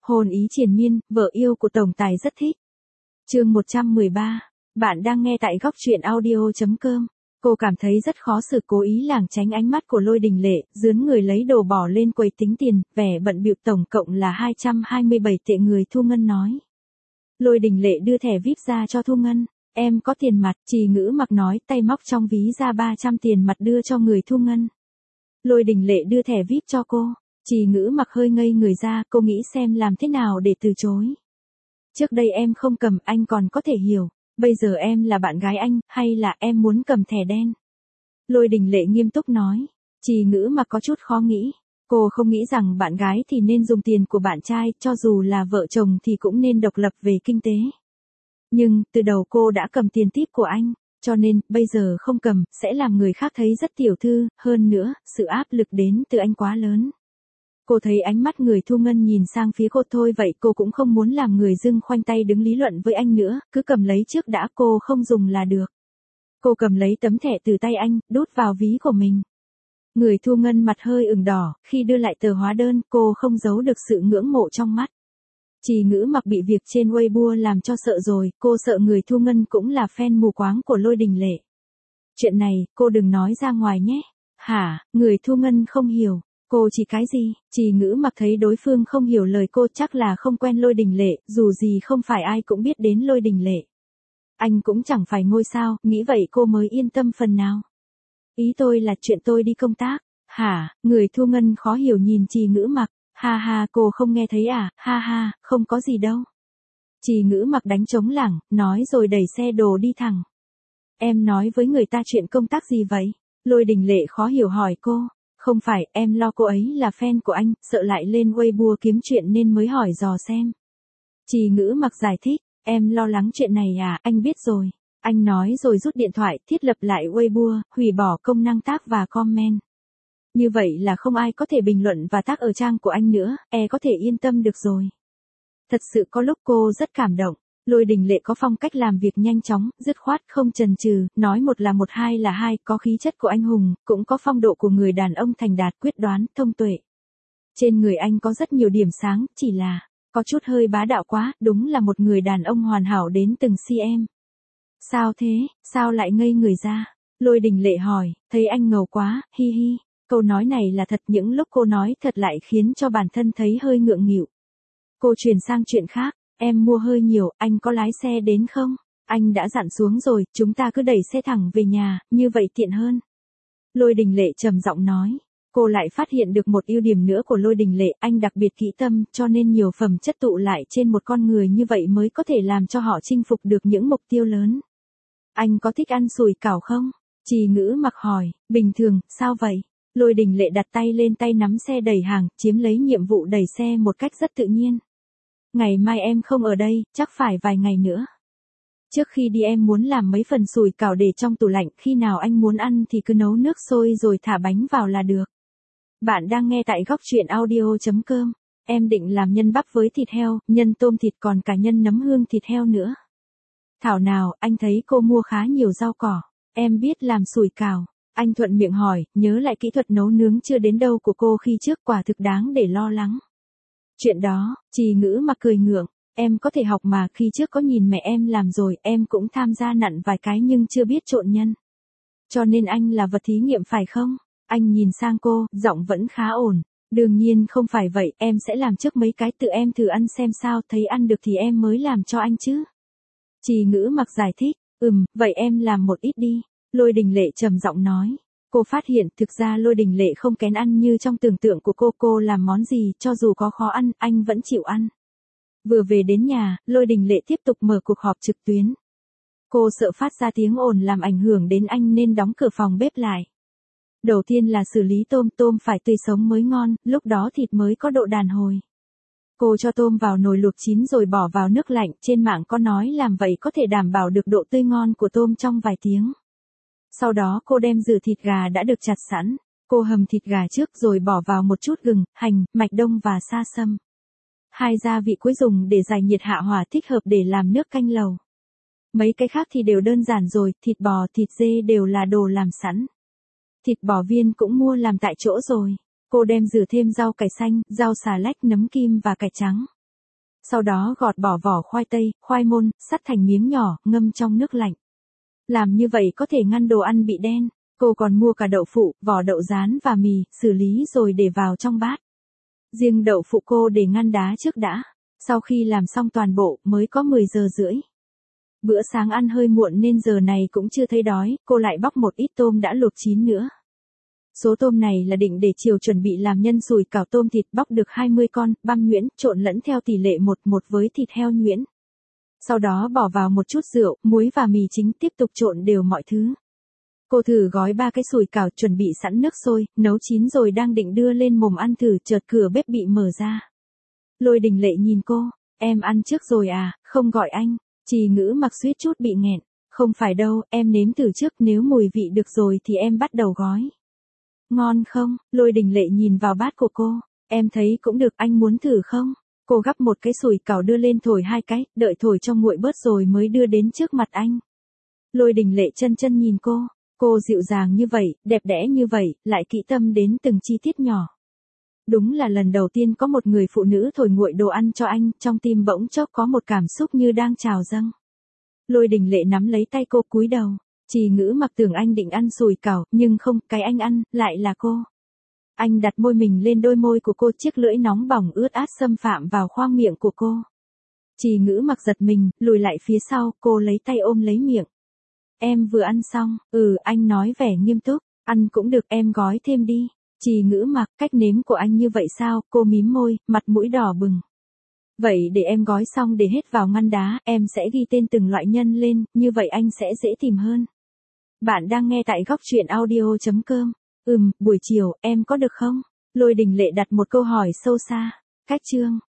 Hôn ý triền miên, vợ yêu của tổng tài rất thích. Chương 113. Bạn đang nghe tại góc truyện audio.com. Cô cảm thấy rất khó xử, cố ý lảng tránh ánh mắt của Lôi Đình Lệ, dướn người lấy đồ bỏ lên quầy tính tiền, vẻ bận bịu. Tổng cộng là 227 tệ, người Thu Ngân nói. Lôi Đình Lệ đưa thẻ VIP ra cho Thu Ngân. Em có tiền mặt, Trì Ngữ Mặc nói, tay móc trong ví ra 300 tiền mặt đưa cho người Thu Ngân. Lôi Đình Lệ đưa thẻ VIP cho cô. Trì Ngữ Mặc hơi ngây người ra, cô nghĩ xem làm thế nào để từ chối. Trước đây em không cầm, anh còn có thể hiểu. Bây giờ em là bạn gái anh, hay là em muốn cầm thẻ đen? Lôi Đình Lệ nghiêm túc nói. Trì Ngữ Mặc có chút khó nghĩ. Cô không nghĩ rằng bạn gái thì nên dùng tiền của bạn trai, cho dù là vợ chồng thì cũng nên độc lập về kinh tế. Nhưng, từ đầu cô đã cầm tiền tip của anh, cho nên, bây giờ không cầm, sẽ làm người khác thấy rất tiểu thư, hơn nữa, sự áp lực đến từ anh quá lớn. Cô thấy ánh mắt người Thu Ngân nhìn sang phía cô, thôi vậy cô cũng không muốn làm người dưng khoanh tay đứng lý luận với anh nữa, cứ cầm lấy trước đã, cô không dùng là được. Cô cầm lấy tấm thẻ từ tay anh, đút vào ví của mình. Người Thu Ngân mặt hơi ửng đỏ, khi đưa lại tờ hóa đơn, cô không giấu được sự ngưỡng mộ trong mắt. Trì Ngữ Mặc bị việc trên Weibo làm cho sợ rồi, cô sợ người Thu Ngân cũng là fan mù quáng của Lôi Đình Lệ. Chuyện này, cô đừng nói ra ngoài nhé. Hả, người Thu Ngân không hiểu. Cô chỉ cái gì? Trì Ngữ Mặc thấy đối phương không hiểu lời cô, chắc là không quen Lôi Đình Lệ, dù gì không phải ai cũng biết đến Lôi Đình Lệ. Anh cũng chẳng phải ngôi sao, nghĩ vậy cô mới yên tâm phần nào. Ý tôi là chuyện tôi đi công tác. Hả, người Thu Ngân khó hiểu nhìn Trì Ngữ Mặc. Ha ha, cô không nghe thấy à, ha ha, không có gì đâu. Trì Ngữ Mặc đánh trống lảng, nói rồi đẩy xe đồ đi thẳng. Em nói với người ta chuyện công tác gì vậy? Lôi Đình Lệ khó hiểu hỏi cô. Không phải, em lo cô ấy là fan của anh, sợ lại lên Weibo kiếm chuyện nên mới hỏi dò xem. Trì Ngữ Mặc giải thích, em lo lắng chuyện này à, anh biết rồi. Anh nói rồi rút điện thoại, thiết lập lại Weibo, hủy bỏ công năng tag và comment. Như vậy là không ai có thể bình luận và tag ở trang của anh nữa, có thể yên tâm được rồi. Thật sự có lúc cô rất cảm động. Lôi Đình Lệ có phong cách làm việc nhanh chóng, dứt khoát, không chần chừ, nói một là một, hai là hai, có khí chất của anh hùng, cũng có phong độ của người đàn ông thành đạt, quyết đoán, thông tuệ. Trên người anh có rất nhiều điểm sáng, chỉ là có chút hơi bá đạo quá, đúng là một người đàn ông hoàn hảo đến từng cm. Sao thế, sao lại ngây người ra? Lôi Đình Lệ hỏi, thấy anh ngầu quá, hi hi. Câu nói này là thật, những lúc cô nói thật lại khiến cho bản thân thấy hơi ngượng nghịu. Cô chuyển sang chuyện khác, em mua hơi nhiều, anh có lái xe đến không? Anh đã dặn xuống rồi, chúng ta cứ đẩy xe thẳng về nhà, như vậy tiện hơn. Lôi Đình Lệ trầm giọng nói. Cô lại phát hiện được một ưu điểm nữa của Lôi Đình Lệ, anh đặc biệt kỹ tâm, cho nên nhiều phẩm chất tụ lại trên một con người như vậy mới có thể làm cho họ chinh phục được những mục tiêu lớn. Anh có thích ăn sủi cảo không? Trì Ngữ Mặc hỏi, bình thường, sao vậy? Lôi Đình Lệ đặt tay lên tay nắm xe đẩy hàng, chiếm lấy nhiệm vụ đẩy xe một cách rất tự nhiên. Ngày mai em không ở đây, chắc phải vài ngày nữa. Trước khi đi em muốn làm mấy phần sủi cảo để trong tủ lạnh, khi nào anh muốn ăn thì cứ nấu nước sôi rồi thả bánh vào là được. Bạn đang nghe tại góc truyện audio.com. Em định làm nhân bắp với thịt heo, nhân tôm thịt, còn cả nhân nấm hương thịt heo nữa. Thảo nào, anh thấy cô mua khá nhiều rau cỏ. Em biết làm sủi cảo. Anh thuận miệng hỏi, nhớ lại kỹ thuật nấu nướng chưa đến đâu của cô khi trước, quả thực đáng để lo lắng. Chuyện đó, Trì Ngữ Mặc cười ngượng, em có thể học mà, khi trước có nhìn mẹ em làm rồi, em cũng tham gia nặn vài cái nhưng chưa biết trộn nhân. Cho nên anh là vật thí nghiệm phải không? Anh nhìn sang cô, giọng vẫn khá ổn. Đương nhiên không phải vậy, em sẽ làm trước mấy cái tự em thử ăn xem sao, thấy ăn được thì em mới làm cho anh chứ. Trì Ngữ Mặc giải thích, vậy em làm một ít đi. Lôi Đình Lệ trầm giọng nói. Cô phát hiện thực ra Lôi Đình Lệ không kén ăn như trong tưởng tượng của cô làm món gì, cho dù có khó ăn, anh vẫn chịu ăn. Vừa về đến nhà, Lôi Đình Lệ tiếp tục mở cuộc họp trực tuyến. Cô sợ phát ra tiếng ồn làm ảnh hưởng đến anh nên đóng cửa phòng bếp lại. Đầu tiên là xử lý tôm phải tươi sống mới ngon, lúc đó thịt mới có độ đàn hồi. Cô cho tôm vào nồi luộc chín rồi bỏ vào nước lạnh, trên mạng có nói làm vậy có thể đảm bảo được độ tươi ngon của tôm trong vài tiếng. Sau đó cô đem rửa thịt gà đã được chặt sẵn. Cô hầm thịt gà trước rồi bỏ vào một chút gừng, hành, mạch đông và sa sâm. Hai gia vị cuối dùng để giải nhiệt hạ hỏa thích hợp để làm nước canh lầu. Mấy cái khác thì đều đơn giản rồi, thịt bò, thịt dê đều là đồ làm sẵn. Thịt bò viên cũng mua làm tại chỗ rồi. Cô đem rửa thêm rau cải xanh, rau xà lách, nấm kim và cải trắng. Sau đó gọt bỏ vỏ khoai tây, khoai môn, sắt thành miếng nhỏ, ngâm trong nước lạnh. Làm như vậy có thể ngăn đồ ăn bị đen. Cô còn mua cả đậu phụ, vỏ đậu rán và mì, xử lý rồi để vào trong bát. Riêng đậu phụ cô để ngăn đá trước đã. Sau khi làm xong toàn bộ, mới có 10 giờ rưỡi. Bữa sáng ăn hơi muộn nên giờ này cũng chưa thấy đói, cô lại bóc một ít tôm đã luộc chín nữa. Số tôm này là định để chiều chuẩn bị làm nhân sủi cảo tôm thịt, bóc được 20 con, băm nhuyễn, trộn lẫn theo tỷ lệ 1:1 với thịt heo nhuyễn. Sau đó bỏ vào một chút rượu, muối và mì chính, tiếp tục trộn đều mọi thứ. Cô thử gói 3 cái sủi cảo, chuẩn bị sẵn nước sôi, nấu chín rồi đang định đưa lên mồm ăn thử, chợt cửa bếp bị mở ra. Lôi Đình Lệ nhìn cô, em ăn trước rồi à, không gọi anh. Trì Ngữ Mặc suýt chút bị nghẹn, không phải đâu, em nếm thử trước, nếu mùi vị được rồi thì em bắt đầu gói. Ngon không? Lôi Đình Lệ nhìn vào bát của cô, em thấy cũng được, anh muốn thử không? Cô gắp một cái sủi cảo đưa lên thổi 2 cái, đợi thổi cho nguội bớt rồi mới đưa đến trước mặt anh. Lôi Đình Lệ chân chân nhìn cô dịu dàng như vậy, đẹp đẽ như vậy, lại kỹ tâm đến từng chi tiết nhỏ. Đúng là lần đầu tiên có một người phụ nữ thổi nguội đồ ăn cho anh, trong tim bỗng chốc có một cảm xúc như đang trào dâng. Lôi Đình Lệ nắm lấy tay cô cúi đầu. Trì Ngữ Mặc tưởng anh định ăn sủi cảo, nhưng không, cái anh ăn, lại là cô. Anh đặt môi mình lên đôi môi của cô, chiếc lưỡi nóng bỏng ướt át xâm phạm vào khoang miệng của cô. Trì Ngữ Mặc giật mình, lùi lại phía sau, cô lấy tay ôm lấy miệng. Em vừa ăn xong, anh nói vẻ nghiêm túc, ăn cũng được, em gói thêm đi. Trì Ngữ Mặc, cách nếm của anh như vậy sao? Cô mím môi, mặt mũi đỏ bừng. Vậy để em gói xong để hết vào ngăn đá, em sẽ ghi tên từng loại nhân lên, như vậy anh sẽ dễ tìm hơn. Bạn đang nghe tại góc truyện audio.com. Buổi chiều, em có được không? Lôi Đình Lệ đặt một câu hỏi sâu xa. Cách chương.